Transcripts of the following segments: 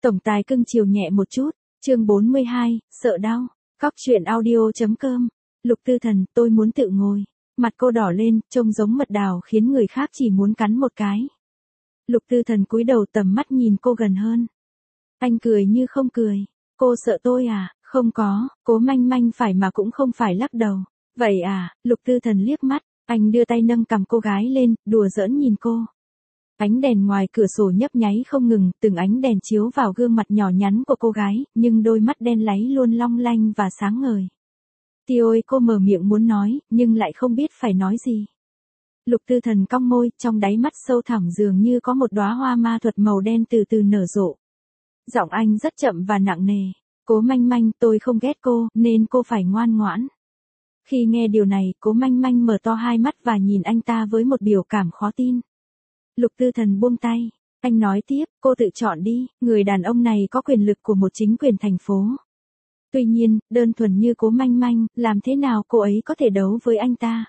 Tổng tài cưng chiều nhẹ một chút, chương 42, sợ đau, Cóc truyện audio.com, Lục Tư Thần, tôi muốn tự ngồi. Mặt cô đỏ lên, trông giống mật đào khiến người khác chỉ muốn cắn một cái. Lục Tư Thần cúi đầu tầm mắt nhìn cô gần hơn. Anh cười như không cười. Cô sợ tôi à? Không có, Cố Manh Manh phải mà cũng không phải lắc đầu. Vậy à? Lục Tư Thần liếc mắt, anh đưa tay nâng cằm cô gái lên, đùa giỡn nhìn cô. Ánh đèn ngoài cửa sổ nhấp nháy không ngừng, từng ánh đèn chiếu vào gương mặt nhỏ nhắn của cô gái, nhưng đôi mắt đen láy luôn long lanh và sáng ngời. Ôi, cô mở miệng muốn nói, nhưng lại không biết phải nói gì. Lục Tư Thần cong môi, trong đáy mắt sâu thẳm dường như có một đóa hoa ma thuật màu đen từ từ nở rộ. Giọng anh rất chậm và nặng nề. Cố Manh Manh, tôi không ghét cô, nên cô phải ngoan ngoãn. Khi nghe điều này, Cố Manh Manh mở to hai mắt và nhìn anh ta với một biểu cảm khó tin. Lục Tư Thần buông tay. Anh nói tiếp, cô tự chọn đi, người đàn ông này có quyền lực của một chính quyền thành phố. Tuy nhiên, đơn thuần như Cố Manh Manh, làm thế nào cô ấy có thể đấu với anh ta?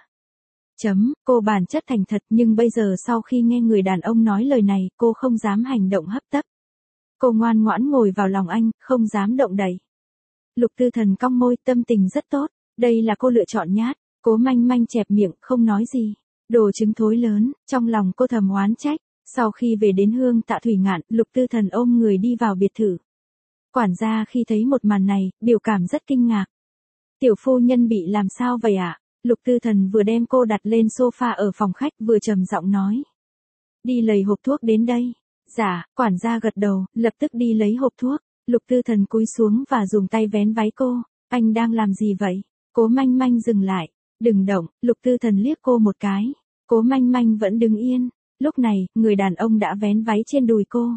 Cô bản chất thành thật, nhưng bây giờ sau khi nghe người đàn ông nói lời này, cô không dám hành động hấp tấp. Cô ngoan ngoãn ngồi vào lòng anh, không dám động đậy. Lục Tư Thần cong môi, tâm tình rất tốt, đây là cô lựa chọn nhát. Cố Manh Manh chẹp miệng, không nói gì. Đồ trứng thối lớn, trong lòng cô thầm oán trách. Sau khi về đến Hương Tạ Thủy Ngạn, Lục Tư Thần ôm người đi vào biệt thự. Quản gia khi thấy một màn này, biểu cảm rất kinh ngạc. Tiểu phu nhân bị làm sao vậy ạ? Lục Tư Thần vừa đem cô đặt lên sofa ở phòng khách vừa trầm giọng nói. Đi lấy hộp thuốc đến đây. Dạ, quản gia gật đầu, lập tức đi lấy hộp thuốc. Lục Tư Thần cúi xuống và dùng tay vén váy cô. Anh đang làm gì vậy? Cố Manh Manh dừng lại. Đừng động, Lục Tư Thần liếc cô một cái. Cố Manh Manh vẫn đứng yên. Lúc này, người đàn ông đã vén váy trên đùi cô.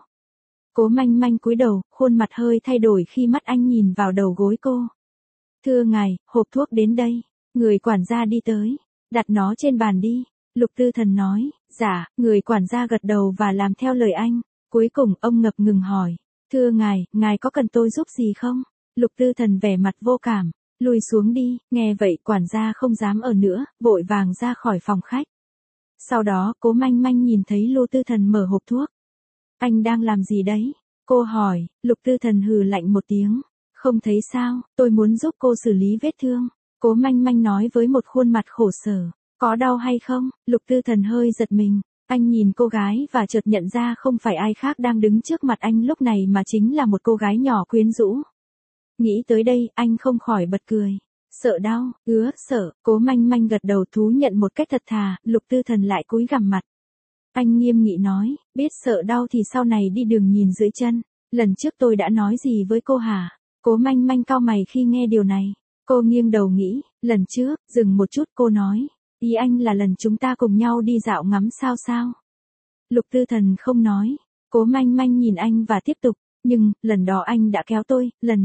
Cố Manh Manh cúi đầu, khuôn mặt hơi thay đổi khi mắt anh nhìn vào đầu gối cô. Thưa ngài, hộp thuốc đến đây. Người quản gia đi tới. Đặt nó trên bàn đi. Lục Tư Thần nói. Dạ, người quản gia gật đầu và làm theo lời anh. Cuối cùng ông ngập ngừng hỏi. Thưa ngài có cần tôi giúp gì không? Lục Tư Thần vẻ mặt vô cảm. Lùi xuống đi. Nghe vậy quản gia không dám ở nữa, vội vàng ra khỏi phòng khách. Sau đó, Cố Manh Manh nhìn thấy Lục Tư Thần mở hộp thuốc. Anh đang làm gì đấy? Cô hỏi. Lục Tư Thần hừ lạnh một tiếng. Không thấy sao, tôi muốn giúp cô xử lý vết thương. Cố Manh Manh nói với một khuôn mặt khổ sở. Có đau hay không? Lục Tư Thần hơi giật mình. Anh nhìn cô gái và chợt nhận ra không phải ai khác đang đứng trước mặt anh lúc này mà chính là một cô gái nhỏ quyến rũ. Nghĩ tới đây, anh không khỏi bật cười. Sợ đau, sợ. Cố Manh Manh gật đầu thú nhận một cách thật thà, Lục Tư Thần lại cúi gằm mặt. Anh nghiêm nghị nói, biết sợ đau thì sau này đi đường nhìn dưới chân. Lần trước tôi đã nói gì với cô hả? Cố Manh Manh cau mày khi nghe điều này. Cô nghiêng đầu nghĩ, lần trước, dừng một chút cô nói. Ý anh là lần chúng ta cùng nhau đi dạo ngắm sao? Lục Tư Thần không nói. Cố Manh Manh nhìn anh và tiếp tục. Nhưng, lần đó anh đã kéo tôi, lần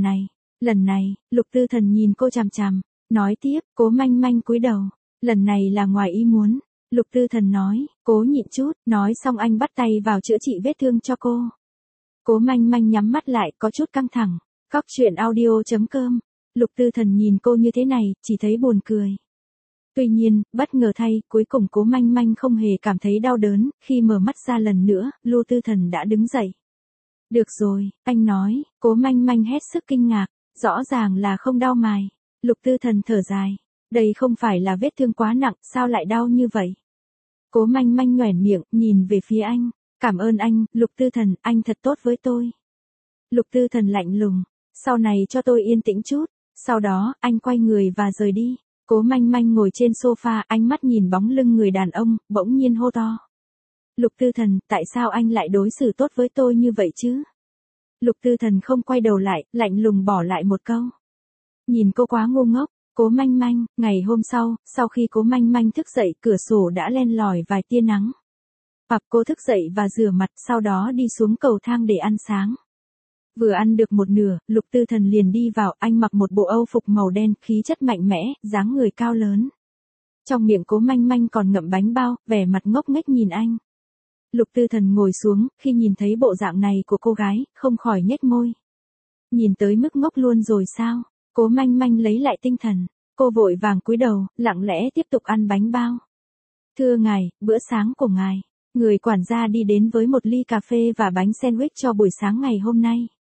này, Lục Tư Thần nhìn cô chằm chằm. Nói tiếp, Cố Manh Manh cúi đầu. Lần này là ngoài ý muốn. Lục Tư Thần nói, cố nhịn chút, nói xong anh bắt tay vào chữa trị vết thương cho cô. Cố Manh Manh nhắm mắt lại, có chút căng thẳng. Cóc truyện audio.com. Lục Tư Thần nhìn cô như thế này, chỉ thấy buồn cười. Tuy nhiên, bất ngờ thay, cuối cùng Cố Manh Manh không hề cảm thấy đau đớn, khi mở mắt ra lần nữa, Lục Tư Thần đã đứng dậy. Được rồi, anh nói. Cố Manh Manh hết sức kinh ngạc, rõ ràng là không đau mài. Lục Tư Thần thở dài. Đây không phải là vết thương quá nặng, sao lại đau như vậy? Cố Manh Manh nhoẻn miệng, nhìn về phía anh. Cảm ơn anh, Lục Tư Thần, anh thật tốt với tôi. Lục Tư Thần lạnh lùng. Sau này cho tôi yên tĩnh chút. Sau đó, anh quay người và rời đi. Cố Manh Manh ngồi trên sofa, ánh mắt nhìn bóng lưng người đàn ông, bỗng nhiên hô to. Lục Tư Thần, tại sao anh lại đối xử tốt với tôi như vậy chứ? Lục Tư Thần không quay đầu lại, lạnh lùng bỏ lại một câu. Nhìn cô quá ngu ngốc. Cố Manh Manh, ngày hôm sau khi Cố Manh Manh thức dậy, cửa sổ đã len lỏi vài tia nắng. Cô thức dậy và rửa mặt, sau đó đi xuống cầu thang để ăn sáng. Vừa ăn được một nửa, Lục Tư Thần liền đi vào, anh mặc một bộ âu phục màu đen, khí chất mạnh mẽ, dáng người cao lớn. Trong miệng Cố Manh Manh còn ngậm bánh bao, vẻ mặt ngốc nghếch nhìn anh. Lục Tư Thần ngồi xuống, khi nhìn thấy bộ dạng này của cô gái, không khỏi nhếch môi. Nhìn tới mức ngốc luôn rồi sao? Cố Manh Manh lấy lại tinh thần. Cô vội vàng cúi đầu, lặng lẽ tiếp tục ăn bánh bao. Thưa ngài, bữa sáng của ngài. Người quản gia đi đến với một ly cà phê và bánh sandwich cho buổi sáng ngày hôm nay.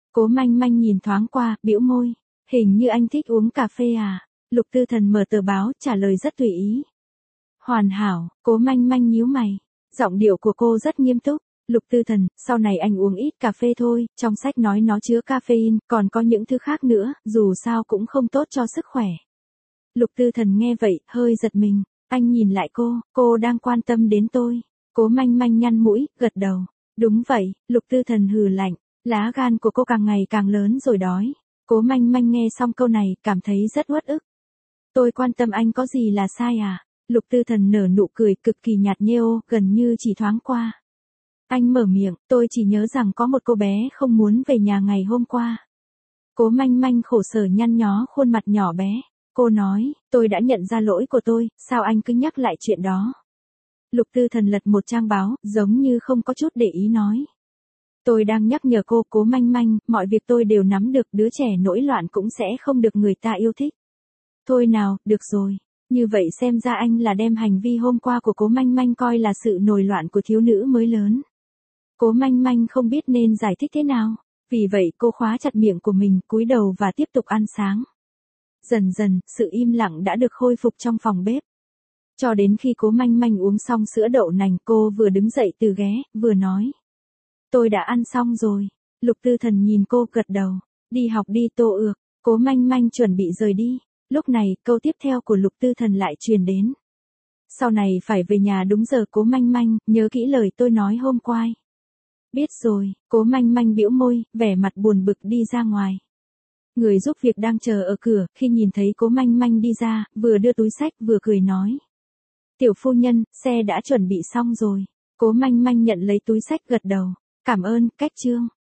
Cố Manh Manh nhìn thoáng qua, bĩu môi. Hình như anh thích uống cà phê à? Lục Tư Thần mở tờ báo, trả lời rất tùy ý. Hoàn hảo, Cố Manh Manh nhíu mày. Giọng điệu của cô rất nghiêm túc. Lục Tư Thần, sau này anh uống ít cà phê thôi, trong sách nói nó chứa caffeine, còn có những thứ khác nữa, dù sao cũng không tốt cho sức khỏe. Lục Tư Thần nghe vậy, hơi giật mình. Anh nhìn lại cô đang quan tâm đến tôi. Cố Manh Manh nhăn mũi, gật đầu. Đúng vậy, Lục Tư Thần hừ lạnh. Lá gan của cô càng ngày càng lớn rồi đói. Cố Manh Manh nghe xong câu này, cảm thấy rất uất ức. Tôi quan tâm anh có gì là sai à? Lục Tư Thần nở nụ cười cực kỳ nhạt nhẽo, gần như chỉ thoáng qua. Anh mở miệng, tôi chỉ nhớ rằng có một cô bé không muốn về nhà ngày hôm qua. Cố Manh Manh khổ sở nhăn nhó khuôn mặt nhỏ bé. Cô nói, tôi đã nhận ra lỗi của tôi, sao anh cứ nhắc lại chuyện đó? Lục Tư Thần lật một trang báo, giống như không có chút để ý nói. Tôi đang nhắc nhở cô, Cố Manh Manh, mọi việc tôi đều nắm được, đứa trẻ nổi loạn cũng sẽ không được người ta yêu thích. Thôi nào, được rồi. Như vậy xem ra anh là đem hành vi hôm qua của Cố Manh Manh coi là sự nổi loạn của thiếu nữ mới lớn. Cố Manh Manh không biết nên giải thích thế nào. Vì vậy cô khóa chặt miệng của mình, cúi đầu và tiếp tục ăn sáng. Dần dần, sự im lặng đã được khôi phục trong phòng bếp. Cho đến khi Cố Manh Manh uống xong sữa đậu nành, cô vừa đứng dậy từ ghế, vừa nói. Tôi đã ăn xong rồi. Lục Tư Thần nhìn cô gật đầu. Đi học đi Tô Ược. Cố Manh Manh chuẩn bị rời đi. Lúc này, câu tiếp theo của Lục Tư Thần lại truyền đến. Sau này phải về nhà đúng giờ Cố Manh Manh, nhớ kỹ lời tôi nói hôm qua. Biết rồi, Cố Manh Manh bĩu môi, vẻ mặt buồn bực đi ra ngoài. Người giúp việc đang chờ ở cửa, khi nhìn thấy Cố Manh Manh đi ra, vừa đưa túi xách vừa cười nói. Tiểu phu nhân, xe đã chuẩn bị xong rồi. Cố Manh Manh nhận lấy túi xách gật đầu. Cảm ơn, Cách Trương.